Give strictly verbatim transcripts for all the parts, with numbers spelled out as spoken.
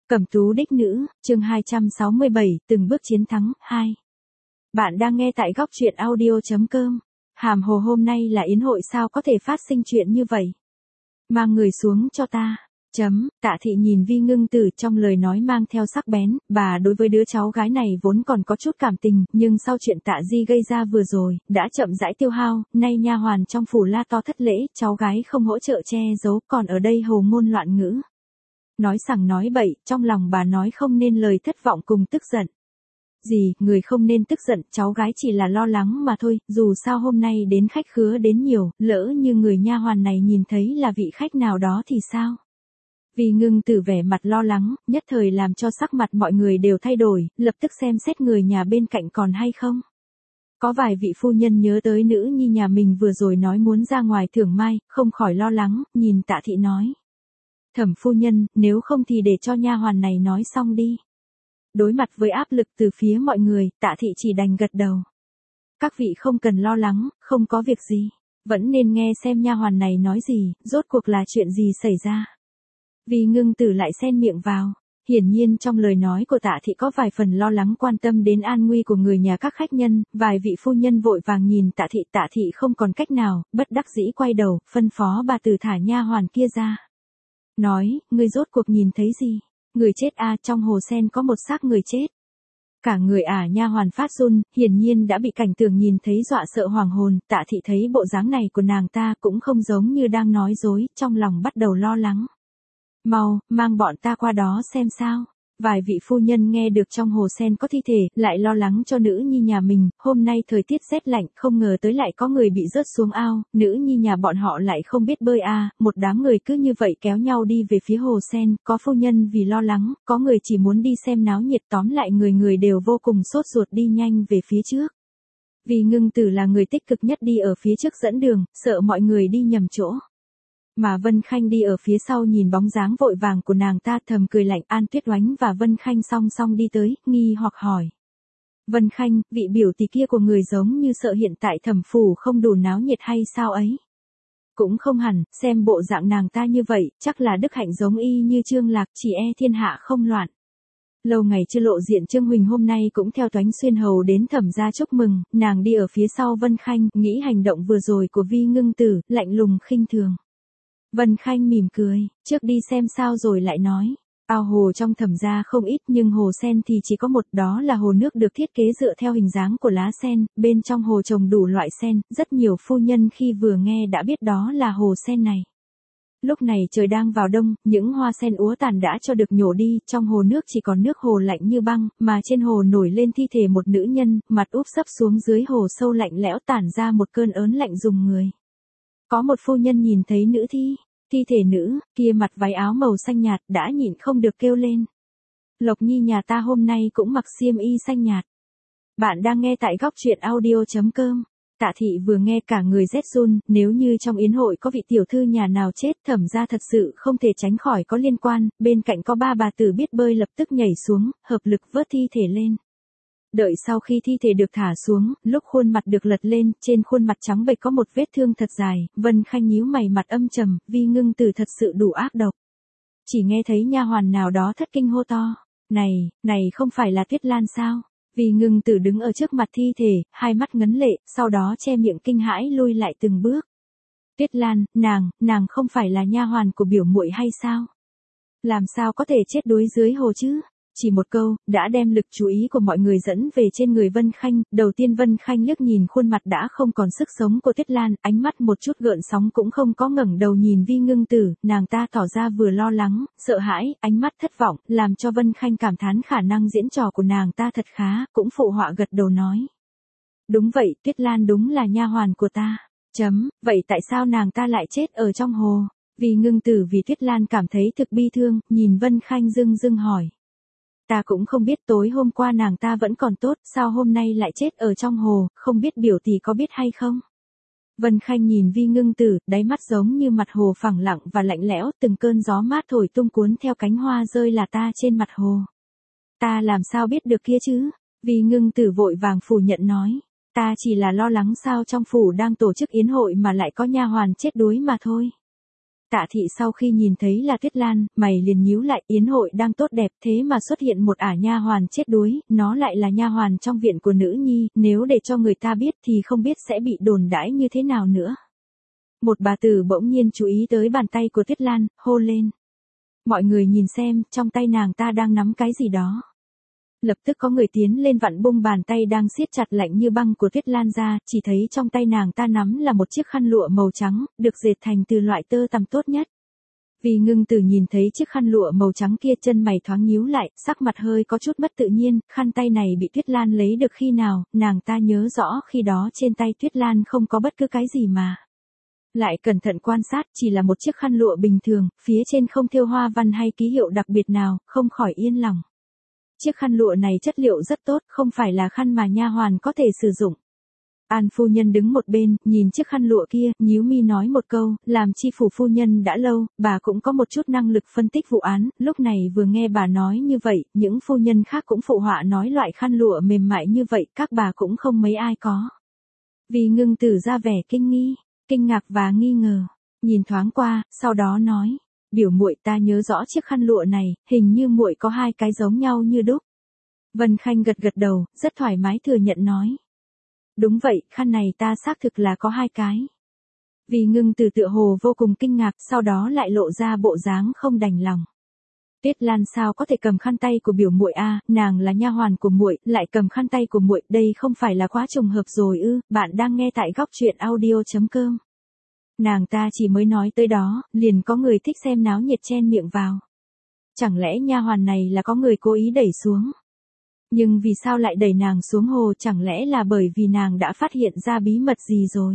Cẩm tú đích nữ, chương hai trăm sáu mươi bảy, từng bước chiến thắng, hai. Bạn đang nghe tại góc truyện audio.com. Hàm hồ hôm nay là yến hội sao có thể phát sinh chuyện như vậy? Mang người xuống cho ta. Chấm, Tạ Thị nhìn Vi Ngưng Tử trong lời nói mang theo sắc bén, bà đối với đứa cháu gái này vốn còn có chút cảm tình, nhưng sau chuyện Tạ Di gây ra vừa rồi, đã chậm rãi tiêu hao, nay nha hoàn trong phủ la to thất lễ, cháu gái không hỗ trợ che giấu, còn ở đây hồ ngôn loạn ngữ. Nói sằng nói bậy, trong lòng bà nói không nên lời thất vọng cùng tức giận. Gì, người không nên tức giận, cháu gái chỉ là lo lắng mà thôi, dù sao hôm nay đến khách khứa đến nhiều, lỡ như người nha hoàn này nhìn thấy là vị khách nào đó thì sao? Vi Ngưng Tử vẻ mặt lo lắng, nhất thời làm cho sắc mặt mọi người đều thay đổi, lập tức xem xét người nhà bên cạnh còn hay không. Có vài vị phu nhân nhớ tới nữ nhi nhà mình vừa rồi nói muốn ra ngoài thưởng mai, không khỏi lo lắng, nhìn Tạ Thị nói. Thẩm phu nhân, nếu không thì để cho nha hoàn này nói xong đi. Đối mặt với áp lực từ phía mọi người, Tạ Thị chỉ đành gật đầu. Các vị không cần lo lắng, không có việc gì, vẫn nên nghe xem nha hoàn này nói gì, rốt cuộc là chuyện gì xảy ra. Vi Ngưng Tử lại xen miệng vào, hiển nhiên trong lời nói của Tạ Thị có vài phần lo lắng quan tâm đến an nguy của người nhà các khách nhân, vài vị phu nhân vội vàng nhìn Tạ Thị, Tạ Thị không còn cách nào, bất đắc dĩ quay đầu, phân phó bà từ thả nha hoàn kia ra. Nói, ngươi rốt cuộc nhìn thấy gì? Người chết a, trong hồ sen có một xác người chết. Cả người ả nha hoàn phát run, hiển nhiên đã bị cảnh tượng nhìn thấy dọa sợ hoàng hồn, Tạ Thị thấy bộ dáng này của nàng ta cũng không giống như đang nói dối, trong lòng bắt đầu lo lắng. Mau, mang bọn ta qua đó xem sao. Vài vị phu nhân nghe được trong hồ sen có thi thể, lại lo lắng cho nữ nhi nhà mình, hôm nay thời tiết rét lạnh, không ngờ tới lại có người bị rớt xuống ao, nữ nhi nhà bọn họ lại không biết bơi a, à, một đám người cứ như vậy kéo nhau đi về phía hồ sen, có phu nhân vì lo lắng, có người chỉ muốn đi xem náo nhiệt, tóm lại người người đều vô cùng sốt ruột đi nhanh về phía trước. Vi Ngưng Tử là người tích cực nhất đi ở phía trước dẫn đường, sợ mọi người đi nhầm chỗ. Mà Vân Khanh đi ở phía sau nhìn bóng dáng vội vàng của nàng ta thầm cười lạnh. An Tuyết Oánh và Vân Khanh song song đi tới, nghi hoặc hỏi. Vân Khanh, vị biểu tỷ kia của người giống như sợ hiện tại thẩm phủ không đủ náo nhiệt hay sao ấy? Cũng không hẳn, xem bộ dạng nàng ta như vậy, chắc là đức hạnh giống y như Trương Lạc, chỉ e thiên hạ không loạn. Lâu ngày chưa lộ diện Trương Huỳnh hôm nay cũng theo Toánh Xuyên hầu đến thẩm gia chúc mừng, nàng đi ở phía sau Vân Khanh, nghĩ hành động vừa rồi của Vi Ngưng Tử, lạnh lùng khinh thường. Vân Khanh mỉm cười, trước đi xem sao rồi lại nói. Ao hồ trong thẩm gia không ít nhưng hồ sen thì chỉ có một, đó là hồ nước được thiết kế dựa theo hình dáng của lá sen, bên trong hồ trồng đủ loại sen, rất nhiều phu nhân khi vừa nghe đã biết đó là hồ sen này. Lúc này trời đang vào đông, những hoa sen úa tàn đã cho được nhổ đi, trong hồ nước chỉ còn nước hồ lạnh như băng, mà trên hồ nổi lên thi thể một nữ nhân, mặt úp sấp xuống dưới hồ sâu lạnh lẽo tản ra một cơn ớn lạnh rùng người. Có một phu nhân nhìn thấy nữ thi, thi thể nữ, kia mặc váy áo màu xanh nhạt đã nhịn không được kêu lên. Lộc Nhi nhà ta hôm nay cũng mặc xiêm y xanh nhạt. Bạn đang nghe tại góc truyện audio.com. Tạ Thị vừa nghe cả người rét run, nếu như trong yến hội có vị tiểu thư nhà nào chết thẩm ra thật sự không thể tránh khỏi có liên quan, bên cạnh có ba bà tử biết bơi lập tức nhảy xuống, hợp lực vớt thi thể lên. Đợi sau khi thi thể được thả xuống, lúc khuôn mặt được lật lên, trên khuôn mặt trắng bệch có một vết thương thật dài, Vân Khanh nhíu mày mặt âm trầm, Vi Ngưng Tử thật sự đủ ác độc. Chỉ nghe thấy nha hoàn nào đó thất kinh hô to, này, này không phải là Tuyết Lan sao? Vi Ngưng Tử đứng ở trước mặt thi thể, hai mắt ngấn lệ, sau đó che miệng kinh hãi lui lại từng bước. Tuyết Lan, nàng, nàng không phải là nha hoàn của biểu muội hay sao? Làm sao có thể chết đuối dưới hồ chứ? Chỉ một câu, đã đem lực chú ý của mọi người dẫn về trên người Vân Khanh, đầu tiên Vân Khanh liếc nhìn khuôn mặt đã không còn sức sống của Tuyết Lan, ánh mắt một chút gợn sóng cũng không có, ngẩng đầu nhìn Vi Ngưng Tử, nàng ta tỏ ra vừa lo lắng, sợ hãi, ánh mắt thất vọng, làm cho Vân Khanh cảm thán khả năng diễn trò của nàng ta thật khá, cũng phụ họa gật đầu nói. Đúng vậy, Tuyết Lan đúng là nha hoàn của ta. Chấm, vậy tại sao nàng ta lại chết ở trong hồ? Vi Ngưng Tử vì Tuyết Lan cảm thấy thực bi thương, nhìn Vân Khanh dưng dưng hỏi. Ta cũng không biết, tối hôm qua nàng ta vẫn còn tốt, sao hôm nay lại chết ở trong hồ, không biết biểu tỷ có biết hay không? Vân Khanh nhìn Vi Ngưng Tử, đáy mắt giống như mặt hồ phẳng lặng và lạnh lẽo, từng cơn gió mát thổi tung cuốn theo cánh hoa rơi là ta trên mặt hồ. Ta làm sao biết được kia chứ? Vi Ngưng Tử vội vàng phủ nhận nói. Ta chỉ là lo lắng sao trong phủ đang tổ chức yến hội mà lại có nha hoàn chết đuối mà thôi. Tạ thị sau khi nhìn thấy là Tuyết Lan, mày liền nhíu lại, yến hội đang tốt đẹp thế mà xuất hiện một ả nha hoàn chết đuối, nó lại là nha hoàn trong viện của nữ nhi, nếu để cho người ta biết thì không biết sẽ bị đồn đãi như thế nào nữa. Một bà tử bỗng nhiên chú ý tới bàn tay của Tuyết Lan, hô lên. Mọi người nhìn xem, trong tay nàng ta đang nắm cái gì đó. Lập tức có người tiến lên vặn bung bàn tay đang siết chặt lạnh như băng của Tuyết Lan ra, chỉ thấy trong tay nàng ta nắm là một chiếc khăn lụa màu trắng, được dệt thành từ loại tơ tằm tốt nhất. Vì Ngưng Tử nhìn thấy chiếc khăn lụa màu trắng kia, chân mày thoáng nhíu lại, sắc mặt hơi có chút mất tự nhiên, khăn tay này bị Tuyết Lan lấy được khi nào, nàng ta nhớ rõ khi đó trên tay Tuyết Lan không có bất cứ cái gì mà. Lại cẩn thận quan sát, chỉ là một chiếc khăn lụa bình thường, phía trên không thêu hoa văn hay ký hiệu đặc biệt nào, không khỏi yên lòng. Chiếc khăn lụa này chất liệu rất tốt, không phải là khăn mà nha hoàn có thể sử dụng. An phu nhân đứng một bên, nhìn chiếc khăn lụa kia, nhíu mi nói một câu, làm chi phủ phu nhân đã lâu, bà cũng có một chút năng lực phân tích vụ án, lúc này vừa nghe bà nói như vậy, những phu nhân khác cũng phụ họa nói loại khăn lụa mềm mại như vậy, các bà cũng không mấy ai có. Vì Ngưng Tử ra vẻ kinh nghi, kinh ngạc và nghi ngờ, nhìn thoáng qua, sau đó nói. Biểu muội, ta nhớ rõ chiếc khăn lụa này, hình như muội có hai cái giống nhau như đúc. Vân Khanh gật gật đầu, rất thoải mái thừa nhận nói. Đúng vậy, khăn này ta xác thực là có hai cái. Vì Ngưng Tử tựa hồ vô cùng kinh ngạc, sau đó lại lộ ra bộ dáng không đành lòng. Tuyết Lan sao có thể cầm khăn tay của biểu muội a, nàng là nha hoàn của muội, lại cầm khăn tay của muội, đây không phải là quá trùng hợp rồi ư? Bạn đang nghe tại góc truyện audio chấm com. Nàng ta chỉ mới nói tới đó, liền có người thích xem náo nhiệt chen miệng vào. Chẳng lẽ nha hoàn này là có người cố ý đẩy xuống? Nhưng vì sao lại đẩy nàng xuống hồ, chẳng lẽ là bởi vì nàng đã phát hiện ra bí mật gì rồi?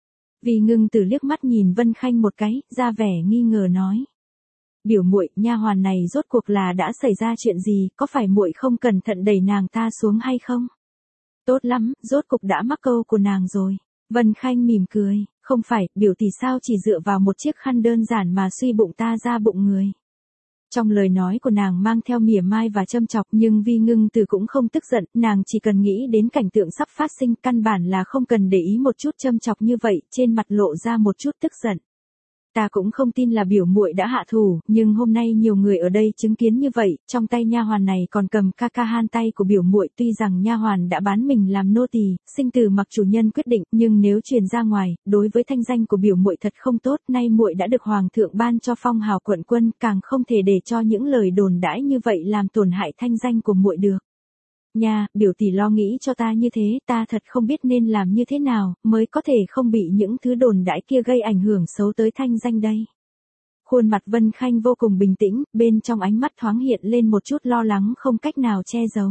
Vì Ngưng Tử liếc mắt nhìn Vân Khanh một cái, ra vẻ nghi ngờ nói. Biểu muội, nha hoàn này rốt cuộc là đã xảy ra chuyện gì, có phải muội không cẩn thận đẩy nàng ta xuống hay không? Tốt lắm, rốt cục đã mắc câu của nàng rồi. Vân Khanh mỉm cười, không phải, biểu tỷ sao chỉ dựa vào một chiếc khăn đơn giản mà suy bụng ta ra bụng người. Trong lời nói của nàng mang theo mỉa mai và châm chọc, nhưng Vi Ngưng Tử cũng không tức giận, nàng chỉ cần nghĩ đến cảnh tượng sắp phát sinh, căn bản là không cần để ý một chút châm chọc như vậy, trên mặt lộ ra một chút tức giận. Ta cũng không tin là biểu muội đã hạ thủ, nhưng hôm nay nhiều người ở đây chứng kiến như vậy, trong tay nha hoàn này còn cầm ca ca han tay của biểu muội, tuy rằng nha hoàn đã bán mình làm nô tỳ, sinh tử mặc chủ nhân quyết định, nhưng nếu truyền ra ngoài, đối với thanh danh của biểu muội thật không tốt, nay muội đã được hoàng thượng ban cho phong hào quận quân, càng không thể để cho những lời đồn đãi như vậy làm tổn hại thanh danh của muội được. Nha, biểu tỷ lo nghĩ cho ta như thế, ta thật không biết nên làm như thế nào, mới có thể không bị những thứ đồn đãi kia gây ảnh hưởng xấu tới thanh danh đây. Khuôn mặt Vân Khanh vô cùng bình tĩnh, bên trong ánh mắt thoáng hiện lên một chút lo lắng không cách nào che giấu.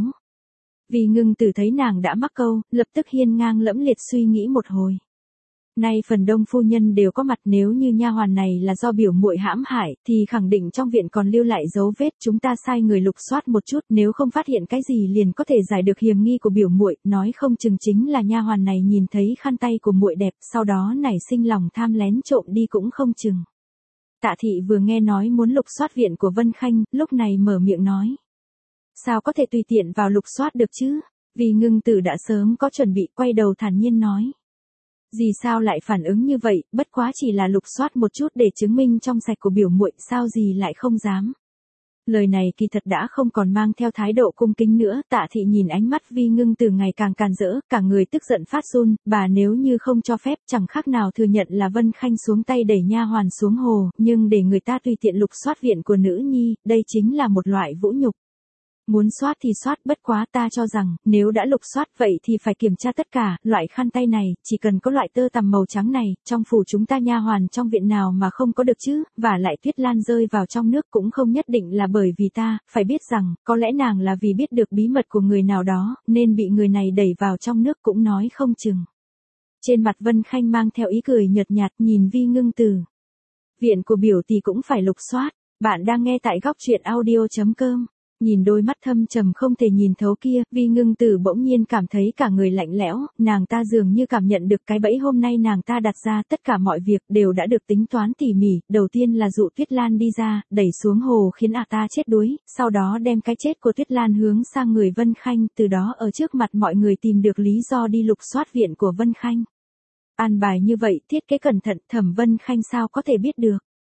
Vì Ngưng Tử thấy nàng đã mắc câu, lập tức hiên ngang lẫm liệt suy nghĩ một hồi. Nay phần đông phu nhân đều có mặt, nếu như nha hoàn này là do biểu muội hãm hại, thì khẳng định trong viện còn lưu lại dấu vết, chúng ta sai người lục soát một chút, nếu không phát hiện cái gì liền có thể giải được hiểm nghi của biểu muội, nói không chừng chính là nha hoàn này nhìn thấy khăn tay của muội đẹp, sau đó nảy sinh lòng tham lén trộm đi cũng không chừng. Tạ thị vừa nghe nói muốn lục soát viện của Vân Khanh, lúc này mở miệng nói. Sao có thể tùy tiện vào lục soát được chứ? Vì Ngưng Tử đã sớm có chuẩn bị, quay đầu thản nhiên nói. Gì sao lại phản ứng như vậy, bất quá chỉ là lục soát một chút để chứng minh trong sạch của biểu muội, sao gì lại không dám. Lời này kỳ thật đã không còn mang theo thái độ cung kính nữa, Tạ thị nhìn ánh mắt Vi Ngưng Tử ngày càng càn rỡ, cả người tức giận phát run, bà nếu như không cho phép chẳng khác nào thừa nhận là Vân Khanh xuống tay đẩy nha hoàn xuống hồ, nhưng để người ta tùy tiện lục soát viện của nữ nhi, đây chính là một loại vũ nhục. Muốn soát thì soát, bất quá ta cho rằng, nếu đã lục soát vậy thì phải kiểm tra tất cả, loại khăn tay này, chỉ cần có loại tơ tằm màu trắng này, trong phủ chúng ta nha hoàn trong viện nào mà không có được chứ, và lại Tuyết Lan rơi vào trong nước cũng không nhất định là bởi vì ta, phải biết rằng, có lẽ nàng là vì biết được bí mật của người nào đó, nên bị người này đẩy vào trong nước cũng nói không chừng. Trên mặt Vân Khanh mang theo ý cười nhợt nhạt nhìn Vi Ngưng Tử. Viện của biểu tỷ cũng phải lục soát, bạn đang nghe tại góc truyện audio chấm com. Nhìn đôi mắt thâm trầm không thể nhìn thấu kia, Vi Ngưng Tử bỗng nhiên cảm thấy cả người lạnh lẽo, nàng ta dường như cảm nhận được cái bẫy hôm nay nàng ta đặt ra, tất cả mọi việc đều đã được tính toán tỉ mỉ, đầu tiên là dụ Tuyết Lan đi ra, đẩy xuống hồ khiến ả ta chết đuối, sau đó đem cái chết của Tuyết Lan hướng sang người Vân Khanh, từ đó ở trước mặt mọi người tìm được lý do đi lục soát viện của Vân Khanh. An bài như vậy, thiết kế cẩn thận, Thẩm Vân Khanh sao có thể biết được.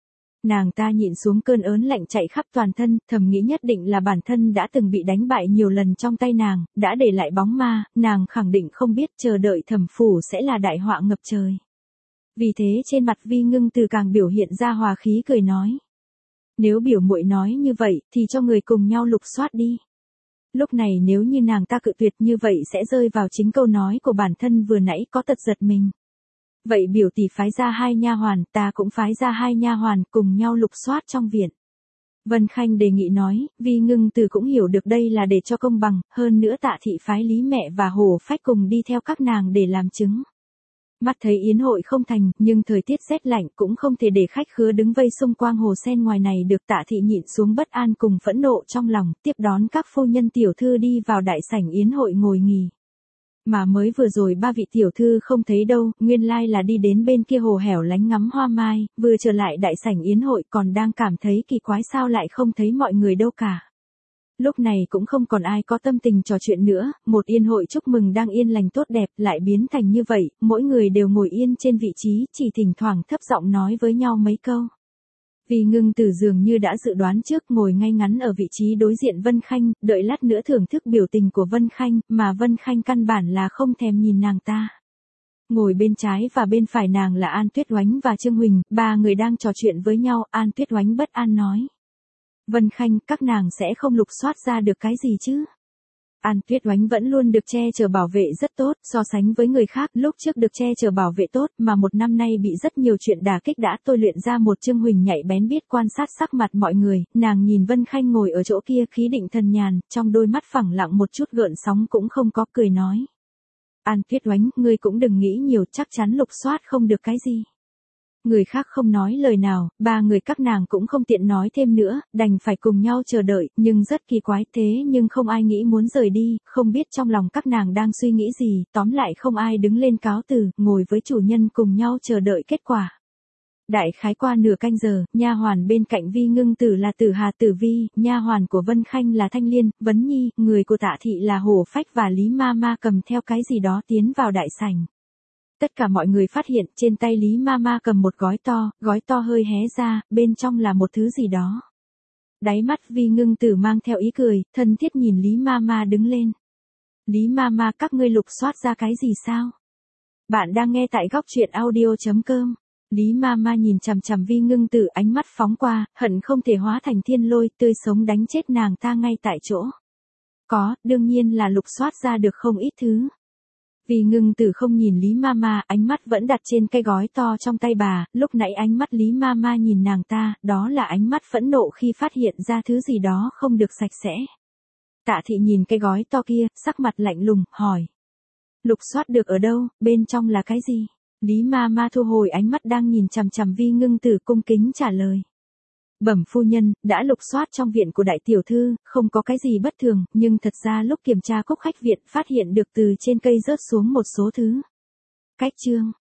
Nàng ta nhịn xuống cơn ớn lạnh chạy khắp toàn thân, thầm nghĩ nhất định là bản thân đã từng bị đánh bại nhiều lần trong tay nàng, đã để lại bóng ma, nàng khẳng định không biết chờ đợi thẩm phủ sẽ là đại họa ngập trời. Vì thế trên mặt Vi Ngưng Từ càng biểu hiện ra hòa khí cười nói. Nếu biểu muội nói như vậy, thì cho người cùng nhau lục soát đi. Lúc này nếu như nàng ta cự tuyệt như vậy sẽ rơi vào chính câu nói của bản thân vừa nãy có tật giật mình. Vậy biểu tỷ phái ra hai nha hoàn, ta cũng phái ra hai nha hoàn, cùng nhau lục soát trong viện. Vân Khanh đề nghị nói, Vi Ngưng Từ cũng hiểu được đây là để cho công bằng, hơn nữa Tạ thị phái Lý mẹ và Hồ Phách cùng đi theo các nàng để làm chứng. Mắt thấy yến hội không thành, nhưng thời tiết rét lạnh cũng không thể để khách khứa đứng vây xung quanh hồ sen ngoài này được. Tạ thị nhịn xuống bất an cùng phẫn nộ trong lòng, tiếp đón các phu nhân tiểu thư đi vào đại sảnh yến hội ngồi nghỉ. Mà mới vừa rồi ba vị tiểu thư không thấy đâu, nguyên lai là đi đến bên kia hồ hẻo lánh ngắm hoa mai, vừa trở lại đại sảnh yến hội còn đang cảm thấy kỳ quái sao lại không thấy mọi người đâu cả. Lúc này cũng không còn ai có tâm tình trò chuyện nữa, một yến hội chúc mừng đang yên lành tốt đẹp lại biến thành như vậy, mỗi người đều ngồi yên trên vị trí, chỉ thỉnh thoảng thấp giọng nói với nhau mấy câu. Vì Ngưng Từ dường như đã dự đoán trước, ngồi ngay ngắn ở vị trí đối diện Vân Khanh, đợi lát nữa thưởng thức biểu tình của Vân Khanh, mà Vân Khanh căn bản là không thèm nhìn nàng ta. Ngồi bên trái và bên phải nàng là An Tuyết Oánh và Trương Huỳnh, ba người đang trò chuyện với nhau. An Tuyết Oánh bất an nói. Vân Khanh, các nàng sẽ không lục soát ra được cái gì chứ? An Tuyết Oánh vẫn luôn được che chở bảo vệ rất tốt, so sánh với người khác, lúc trước được che chở bảo vệ tốt, mà một năm nay bị rất nhiều chuyện đả kích đã tôi luyện ra một Trương Huỳnh nhạy bén biết quan sát sắc mặt mọi người. Nàng nhìn Vân Khanh ngồi ở chỗ kia khí định thần nhàn, trong đôi mắt phẳng lặng một chút gợn sóng cũng không có, cười nói. An Tuyết Oánh, ngươi cũng đừng nghĩ nhiều, chắc chắn lục soát không được cái gì. Người khác không nói lời nào, ba người các nàng cũng không tiện nói thêm nữa, đành phải cùng nhau chờ đợi, nhưng rất kỳ quái thế nhưng không ai nghĩ muốn rời đi, không biết trong lòng các nàng đang suy nghĩ gì, tóm lại không ai đứng lên cáo từ, ngồi với chủ nhân cùng nhau chờ đợi kết quả. Đại khái qua nửa canh giờ, nha hoàn bên cạnh Vi Ngưng Từ là Tử Hà Tử Vi, nha hoàn của Vân Khanh là Thanh Liên, Vấn Nhi, người của Tạ thị là Hồ Phách và Lý Ma Ma cầm theo cái gì đó tiến vào đại sảnh. Tất cả mọi người phát hiện trên tay Lý Ma Ma cầm một gói to, gói to hơi hé ra, bên trong là một thứ gì đó. Đáy mắt Vi Ngưng Tử mang theo ý cười, thân thiết nhìn Lý Ma Ma đứng lên. Lý Ma Ma, các ngươi lục soát ra cái gì sao? Bạn đang nghe tại góc truyện audio chấm com. Lý Ma Ma nhìn chằm chằm Vi Ngưng Tử, ánh mắt phóng qua, hận không thể hóa thành thiên lôi, tươi sống đánh chết nàng ta ngay tại chỗ. Có, đương nhiên là lục soát ra được không ít thứ. Vi Ngưng Tử không nhìn Lý Ma Ma, ánh mắt vẫn đặt trên cái gói to trong tay bà, lúc nãy ánh mắt Lý Ma Ma nhìn nàng ta, đó là ánh mắt phẫn nộ khi phát hiện ra thứ gì đó không được sạch sẽ. Tạ thị nhìn cái gói to kia, sắc mặt lạnh lùng, hỏi. Lục soát được ở đâu, bên trong là cái gì? Lý Ma Ma thu hồi ánh mắt đang nhìn chằm chằm Vi Ngưng Tử, cung kính trả lời. Bẩm phu nhân, đã lục soát trong viện của đại tiểu thư, không có cái gì bất thường, nhưng thật ra lúc kiểm tra cốc khách viện phát hiện được từ trên cây rớt xuống một số thứ. Cách chương,